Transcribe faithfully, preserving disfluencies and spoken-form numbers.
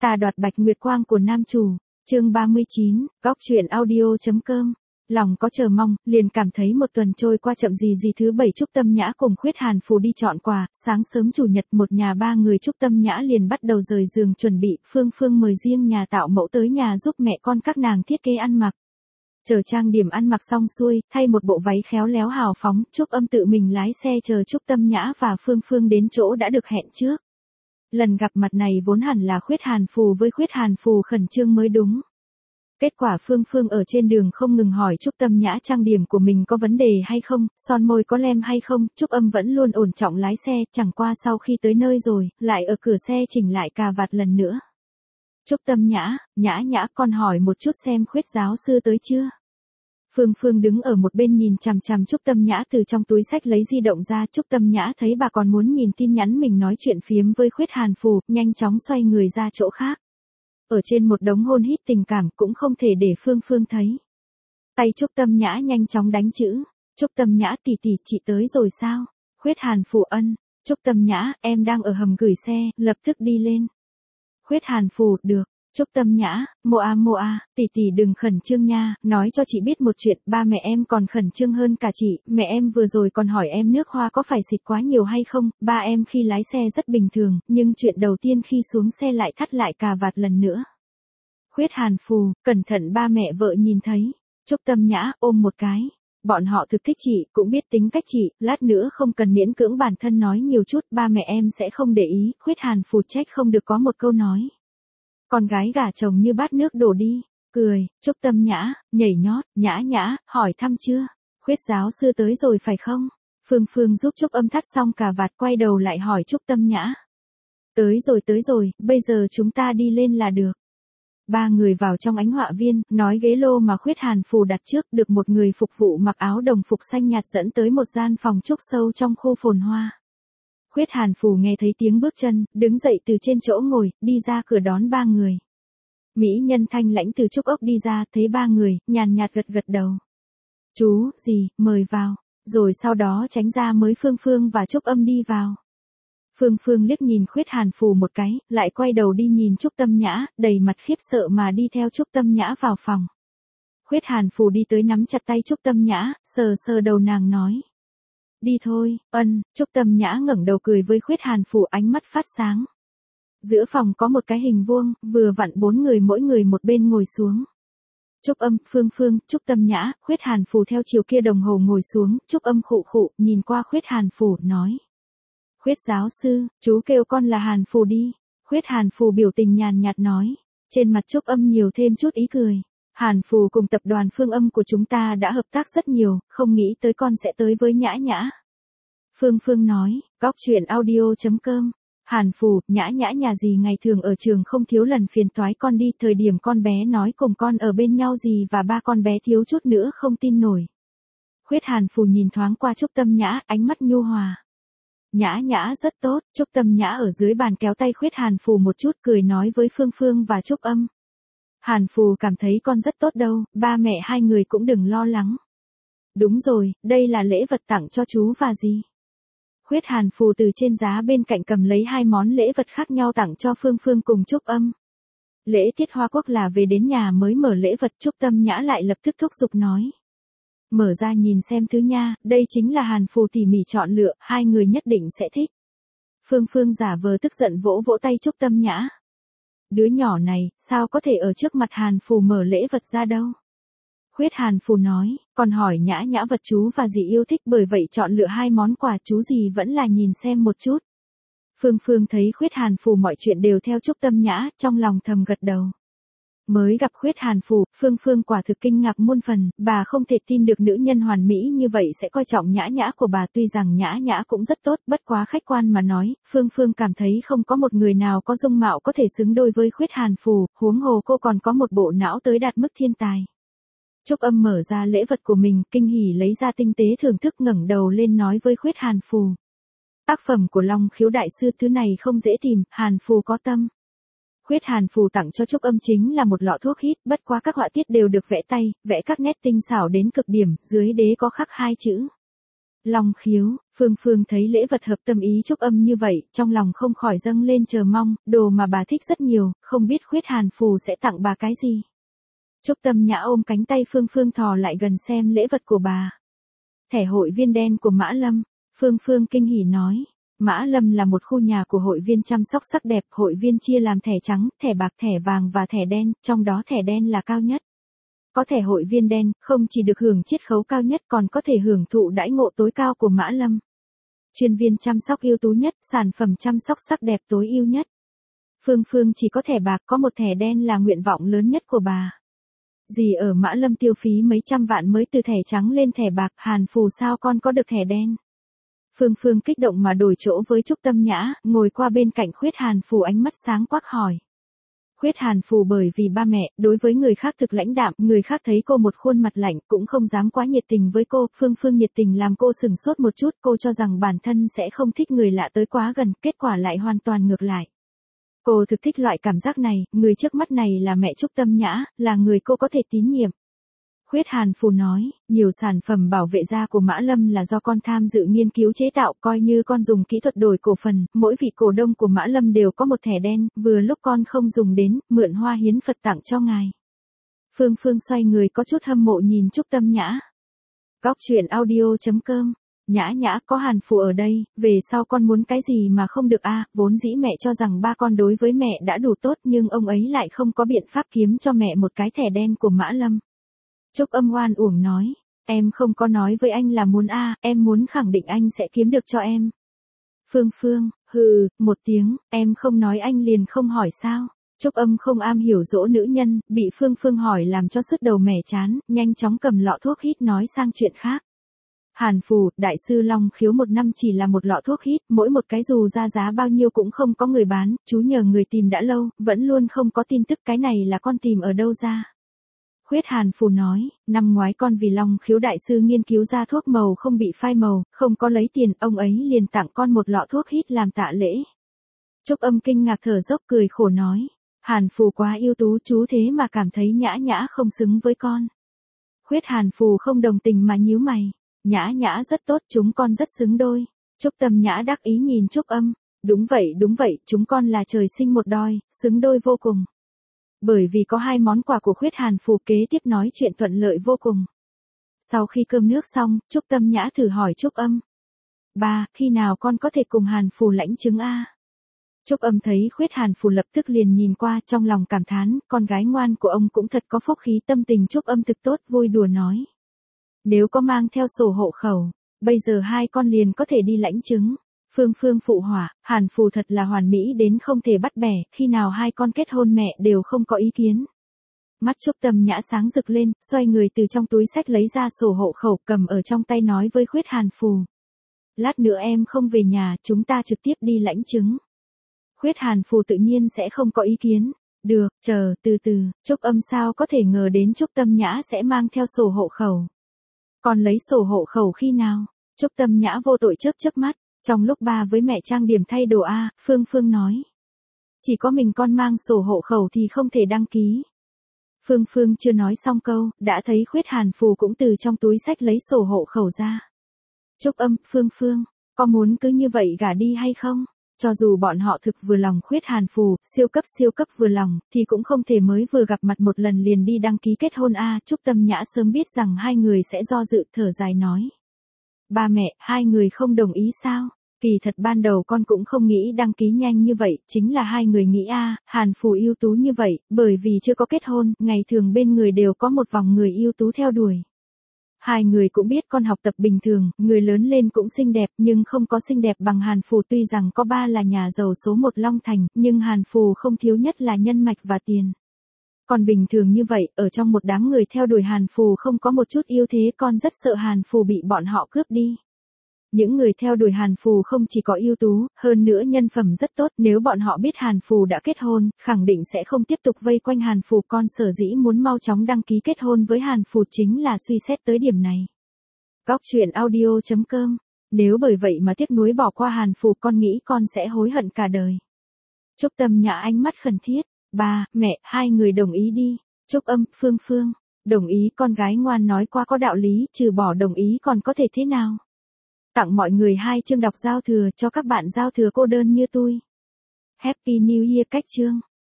Ta đoạt bạch nguyệt quang của nam chủ, chương ba mươi chín, góc truyện audio.com. Lòng có chờ mong, liền cảm thấy một tuần trôi qua chậm gì gì. Thứ bảy Trúc Tâm Nhã cùng Khuyết Hàn Phù đi chọn quà, sáng sớm chủ nhật một nhà ba người Trúc Tâm Nhã liền bắt đầu rời giường chuẩn bị. Phương Phương mời riêng nhà tạo mẫu tới nhà giúp mẹ con các nàng thiết kế ăn mặc. Chờ trang điểm ăn mặc xong xuôi, thay một bộ váy khéo léo hào phóng, Trúc Âm tự mình lái xe chờ Trúc Tâm Nhã và Phương Phương đến chỗ đã được hẹn trước. Lần gặp mặt này vốn hẳn là Khuyết Hàn Phù với Khuyết Hàn Phù khẩn trương mới đúng. Kết quả Phương Phương ở trên đường không ngừng hỏi Trúc Tâm Nhã trang điểm của mình có vấn đề hay không, son môi có lem hay không. Trúc Âm vẫn luôn ổn trọng lái xe, chẳng qua sau khi tới nơi rồi, lại ở cửa xe chỉnh lại cà vạt lần nữa. Trúc Tâm Nhã, Nhã Nhã con hỏi một chút xem Khuyết giáo sư tới chưa. Phương Phương đứng ở một bên nhìn chằm chằm Trúc Tâm Nhã từ trong túi xách lấy di động ra. Trúc Tâm Nhã thấy bà còn muốn nhìn tin nhắn mình nói chuyện phiếm với Khuyết Hàn Phù, nhanh chóng xoay người ra chỗ khác. Ở trên một đống hôn hít tình cảm cũng không thể để Phương Phương thấy. Tay Trúc Tâm Nhã nhanh chóng đánh chữ. Trúc Tâm Nhã tỷ tỷ chị tới rồi sao? Khuyết Hàn Phù ân. Trúc Tâm Nhã em đang ở hầm gửi xe, lập tức đi lên. Khuyết Hàn Phù được. Trúc Tâm Nhã, Moa Moa, tỷ tỷ đừng khẩn trương nha, nói cho chị biết một chuyện, ba mẹ em còn khẩn trương hơn cả chị, mẹ em vừa rồi còn hỏi em nước hoa có phải xịt quá nhiều hay không, ba em khi lái xe rất bình thường, nhưng chuyện đầu tiên khi xuống xe lại thắt lại cà vạt lần nữa. Khuyết Hàn Phù, cẩn thận ba mẹ vợ nhìn thấy. Trúc Tâm Nhã, ôm một cái. Bọn họ thực thích chị, cũng biết tính cách chị, lát nữa không cần miễn cưỡng bản thân nói nhiều chút, ba mẹ em sẽ không để ý. Khuyết Hàn Phù trách không được có một câu nói. Con gái gả chồng như bát nước đổ đi, cười. Trúc Tâm Nhã, nhảy nhót, Nhã Nhã, hỏi thăm chưa? Khuyết giáo sư tới rồi phải không? Phương Phương giúp Trúc Âm thắt xong cà vạt quay đầu lại hỏi Trúc Tâm Nhã. Tới rồi tới rồi, bây giờ chúng ta đi lên là được. Ba người vào trong ánh họa viên, nói ghế lô mà Khuyết Hàn Phù đặt trước được một người phục vụ mặc áo đồng phục xanh nhạt dẫn tới một gian phòng trúc sâu trong khu phồn hoa. Khuyết Hàn Phù nghe thấy tiếng bước chân, đứng dậy từ trên chỗ ngồi, đi ra cửa đón ba người. Mỹ nhân thanh lãnh từ trúc ốc đi ra, thấy ba người, nhàn nhạt gật gật đầu. Chú, gì, mời vào. Rồi sau đó tránh ra mới Phương Phương và Trúc Âm đi vào. Phương Phương liếc nhìn Khuyết Hàn Phù một cái, lại quay đầu đi nhìn Trúc Tâm Nhã, đầy mặt khiếp sợ mà đi theo Trúc Tâm Nhã vào phòng. Khuyết Hàn Phù đi tới nắm chặt tay Trúc Tâm Nhã, sờ sờ đầu nàng nói. Đi thôi, ân. Trúc Tâm Nhã ngẩng đầu cười với Khuyết Hàn Phù, ánh mắt phát sáng. Giữa phòng có một cái hình vuông, vừa vặn bốn người mỗi người một bên ngồi xuống. Trúc Âm, Phương Phương, Trúc Tâm Nhã, Khuyết Hàn Phù theo chiều kia đồng hồ ngồi xuống. Trúc Âm khụ khụ, nhìn qua Khuyết Hàn Phù, nói. Khuyết giáo sư, chú kêu con là Hàn Phù đi. Khuyết Hàn Phù biểu tình nhàn nhạt nói. Trên mặt Trúc Âm nhiều thêm chút ý cười. Hàn Phù cùng tập đoàn Phương Âm của chúng ta đã hợp tác rất nhiều, không nghĩ tới con sẽ tới với Nhã Nhã. Phương Phương nói, góc truyện audio.com. Hàn Phù, Nhã Nhã nhà gì ngày thường ở trường không thiếu lần phiền toái con đi, thời điểm con bé nói cùng con ở bên nhau gì và ba con bé thiếu chút nữa không tin nổi. Khuyết Hàn Phù nhìn thoáng qua Trúc Tâm Nhã, ánh mắt nhu hòa. Nhã Nhã rất tốt. Trúc Tâm Nhã ở dưới bàn kéo tay Khuyết Hàn Phù một chút, cười nói với Phương Phương và Trúc Âm. Hàn Phù cảm thấy con rất tốt đâu, ba mẹ hai người cũng đừng lo lắng. Đúng rồi, đây là lễ vật tặng cho chú và dì. Khuyết Hàn Phù từ trên giá bên cạnh cầm lấy hai món lễ vật khác nhau tặng cho Phương Phương cùng Trúc Âm. Lễ tiết Hoa Quốc là về đến nhà mới mở lễ vật. Trúc Tâm Nhã lại lập tức thúc giục nói. Mở ra nhìn xem thứ nha, đây chính là Hàn Phù tỉ mỉ chọn lựa, hai người nhất định sẽ thích. Phương Phương giả vờ tức giận vỗ vỗ tay Trúc Tâm Nhã. Đứa nhỏ này, sao có thể ở trước mặt Hàn Phù mở lễ vật ra đâu? Khuyết Hàn Phù nói, còn hỏi Nhã Nhã vật chú và dì yêu thích, bởi vậy chọn lựa hai món quà, chú dì vẫn là nhìn xem một chút. Phương Phương thấy Khuyết Hàn Phù mọi chuyện đều theo Trúc Tâm Nhã, trong lòng thầm gật đầu. Mới gặp Khuyết Hàn Phù, Phương Phương quả thực kinh ngạc muôn phần, bà không thể tin được nữ nhân hoàn mỹ như vậy sẽ coi trọng Nhã Nhã của bà, tuy rằng Nhã Nhã cũng rất tốt, bất quá khách quan mà nói, Phương Phương cảm thấy không có một người nào có dung mạo có thể xứng đôi với Khuyết Hàn Phù, huống hồ cô còn có một bộ não tới đạt mức thiên tài. Trúc Âm mở ra lễ vật của mình, kinh hỉ lấy ra tinh tế thưởng thức, ngẩng đầu lên nói với Khuyết Hàn Phù. Tác phẩm của Long Khiếu đại sư, thứ này không dễ tìm, Hàn Phù có tâm. Khuyết Hàn Phù tặng cho Trúc Âm chính là một lọ thuốc hít, bất quá các họa tiết đều được vẽ tay, vẽ các nét tinh xảo đến cực điểm, dưới đế có khắc hai chữ. Long khiếu, Phương Phương thấy lễ vật hợp tâm ý Trúc Âm như vậy, trong lòng không khỏi dâng lên chờ mong, đồ mà bà thích rất nhiều, không biết Khuyết Hàn Phù sẽ tặng bà cái gì. Trúc Tâm Nhã ôm cánh tay Phương Phương thò lại gần xem lễ vật của bà. Thẻ hội viên đen của Mã Lâm, Phương Phương kinh hỉ nói. Mã Lâm là một khu nhà của hội viên chăm sóc sắc đẹp, hội viên chia làm thẻ trắng, thẻ bạc, thẻ vàng và thẻ đen, trong đó thẻ đen là cao nhất. Có thẻ hội viên đen, không chỉ được hưởng chiết khấu cao nhất còn có thể hưởng thụ đãi ngộ tối cao của Mã Lâm. Chuyên viên chăm sóc ưu tú nhất, sản phẩm chăm sóc sắc đẹp tối ưu nhất. Phương Phương chỉ có thẻ bạc, có một thẻ đen là nguyện vọng lớn nhất của bà. Dì ở Mã Lâm tiêu phí mấy trăm vạn mới từ thẻ trắng lên thẻ bạc, Hàn Phù sao con có được thẻ đen. Phương Phương kích động mà đổi chỗ với Trúc Tâm Nhã, ngồi qua bên cạnh Khuyết Hàn Phù ánh mắt sáng quắc hỏi. Khuyết Hàn Phù bởi vì ba mẹ, đối với người khác thực lãnh đạm, người khác thấy cô một khuôn mặt lạnh cũng không dám quá nhiệt tình với cô, Phương Phương nhiệt tình làm cô sừng sốt một chút, cô cho rằng bản thân sẽ không thích người lạ tới quá gần, kết quả lại hoàn toàn ngược lại. Cô thực thích loại cảm giác này, người trước mắt này là mẹ Trúc Tâm Nhã, là người cô có thể tín nhiệm. Khuyết Hàn Phù nói, nhiều sản phẩm bảo vệ da của Mã Lâm là do con tham dự nghiên cứu chế tạo, coi như con dùng kỹ thuật đổi cổ phần, mỗi vị cổ đông của Mã Lâm đều có một thẻ đen, vừa lúc con không dùng đến, mượn hoa hiến Phật tặng cho ngài. Phương Phương xoay người có chút hâm mộ nhìn Trúc Tâm Nhã. Góc truyện audio chấm com. Nhã Nhã, có Hàn Phù ở đây, về sau con muốn cái gì mà không được a? À, vốn dĩ mẹ cho rằng ba con đối với mẹ đã đủ tốt nhưng ông ấy lại không có biện pháp kiếm cho mẹ một cái thẻ đen của Mã Lâm. Trúc Âm oan uổng nói, em không có nói với anh là muốn a, à, em muốn khẳng định anh sẽ kiếm được cho em. Phương Phương, hừ, một tiếng, em không nói anh liền không hỏi sao. Trúc Âm không am hiểu dỗ nữ nhân, bị Phương Phương hỏi làm cho sứt đầu mẻ chán, nhanh chóng cầm lọ thuốc hít nói sang chuyện khác. Hàn Phù, đại sư Long khiếu một năm chỉ là một lọ thuốc hít, mỗi một cái dù ra giá bao nhiêu cũng không có người bán, chú nhờ người tìm đã lâu, vẫn luôn không có tin tức, cái này là con tìm ở đâu ra. Khuyết Hàn Phù nói, năm ngoái con vì Long khiếu đại sư nghiên cứu ra thuốc màu không bị phai màu, không có lấy tiền, ông ấy liền tặng con một lọ thuốc hít làm tạ lễ. Trúc Âm kinh ngạc thở dốc cười khổ nói, Hàn Phù quá ưu tú, chú thế mà cảm thấy Nhã Nhã không xứng với con. Khuyết Hàn Phù không đồng tình mà nhíu mày, Nhã Nhã rất tốt, chúng con rất xứng đôi. Trúc Tâm Nhã đắc ý nhìn Trúc Âm, đúng vậy đúng vậy, chúng con là trời sinh một đôi, xứng đôi vô cùng. Bởi vì có hai món quà của Khuyết Hàn Phù kế tiếp nói chuyện thuận lợi vô cùng. Sau khi cơm nước xong, Trúc Tâm Nhã thử hỏi Trúc Âm. Ba, khi nào con có thể cùng Hàn Phù lãnh chứng a? Trúc Âm thấy Khuyết Hàn Phù lập tức liền nhìn qua, trong lòng cảm thán, con gái ngoan của ông cũng thật có phúc khí. Tâm tình Trúc Âm thực tốt, vui đùa nói. Nếu có mang theo sổ hộ khẩu, bây giờ hai con liền có thể đi lãnh chứng. Phương Phương phụ họa, Hàn Phù thật là hoàn mỹ đến không thể bắt bẻ, khi nào hai con kết hôn mẹ đều không có ý kiến. Mắt Trúc Tâm Nhã sáng rực lên, xoay người từ trong túi xách lấy ra sổ hộ khẩu cầm ở trong tay nói với Khuyết Hàn Phù. Lát nữa em không về nhà, chúng ta trực tiếp đi lãnh chứng. Khuyết Hàn Phù tự nhiên sẽ không có ý kiến. Được, chờ, từ từ, Trúc Âm sao có thể ngờ đến Trúc Tâm Nhã sẽ mang theo sổ hộ khẩu. Còn lấy sổ hộ khẩu khi nào? Trúc Tâm Nhã vô tội chớp chớp mắt. Trong lúc ba với mẹ trang điểm thay đồ a, Phương Phương nói. Chỉ có mình con mang sổ hộ khẩu thì không thể đăng ký. Phương Phương chưa nói xong câu, đã thấy Khuyết Hàn Phù cũng từ trong túi xách lấy sổ hộ khẩu ra. Trúc Âm, Phương Phương, có muốn cứ như vậy gả đi hay không? Cho dù bọn họ thực vừa lòng Khuyết Hàn Phù, siêu cấp siêu cấp vừa lòng, thì cũng không thể mới vừa gặp mặt một lần liền đi đăng ký kết hôn a. Trúc Tâm Nhã sớm biết rằng hai người sẽ do dự, thở dài nói. Ba mẹ, hai người không đồng ý sao? Kỳ thật ban đầu con cũng không nghĩ đăng ký nhanh như vậy, chính là hai người nghĩ a, Hàn Phù ưu tú như vậy, bởi vì chưa có kết hôn, ngày thường bên người đều có một vòng người ưu tú theo đuổi. Hai người cũng biết con học tập bình thường, người lớn lên cũng xinh đẹp, nhưng không có xinh đẹp bằng Hàn Phù. Tuy rằng có ba là nhà giàu số một Long Thành, nhưng Hàn Phù không thiếu nhất là nhân mạch và tiền. Còn bình thường như vậy, ở trong một đám người theo đuổi Hàn Phù không có một chút ưu thế, con rất sợ Hàn Phù bị bọn họ cướp đi. Những người theo đuổi Hàn Phù không chỉ có ưu tú, hơn nữa nhân phẩm rất tốt, nếu bọn họ biết Hàn Phù đã kết hôn, khẳng định sẽ không tiếp tục vây quanh Hàn Phù. Con sở dĩ muốn mau chóng đăng ký kết hôn với Hàn Phù chính là suy xét tới điểm này. Góc truyện audio chấm com. Nếu bởi vậy mà tiếc nuối bỏ qua Hàn Phù, con nghĩ con sẽ hối hận cả đời. Trúc Tâm Nhã ánh mắt khẩn thiết. Ba, mẹ, hai người đồng ý đi. Trúc Âm, Phương Phương, đồng ý, con gái ngoan nói quá có đạo lý, trừ bỏ đồng ý còn có thể thế nào? Tặng mọi người hai chương đọc giao thừa cho các bạn giao thừa cô đơn như tôi. Happy New Year cách chương.